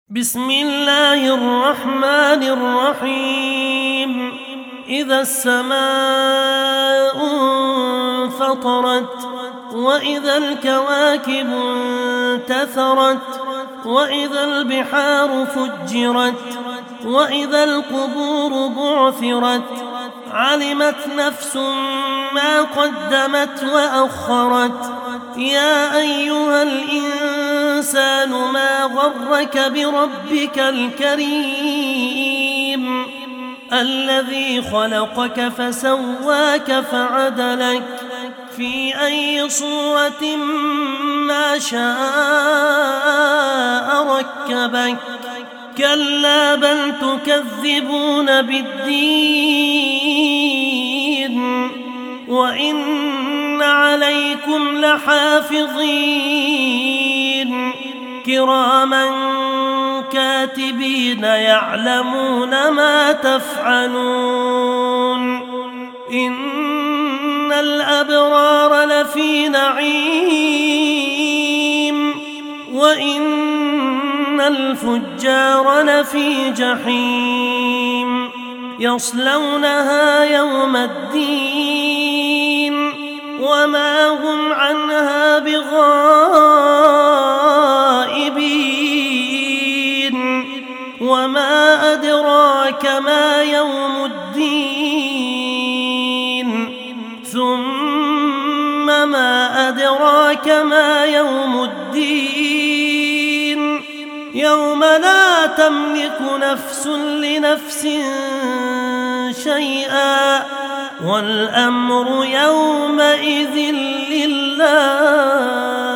بسم الله الرحمن الرحيم. إذا السماء انفطرت وإذا الكواكب انتثرت وإذا البحار فجرت وإذا القبور بعثرت علمت نفس ما قدمت وأخرت. يا أيها الإنسان ما غرك بربك الكريم الذي خلقك فسواك فعدلك في أي صورة ما شاء ركبك. كلا بل تكذبون بالدين وإن عليكم لحافظين كراما كاتبين يعلمون ما تفعلون. إن الأبرار لفي نعيم وإن الفجار لفي جحيم يصلونها يوم الدين وما هم عنها بغائبين. وما أدراك ما يوم الدين ثم ما أدراك ما يوم الدين يوم لا تملك نفس لنفس شيئا والأمر يومئذ لله.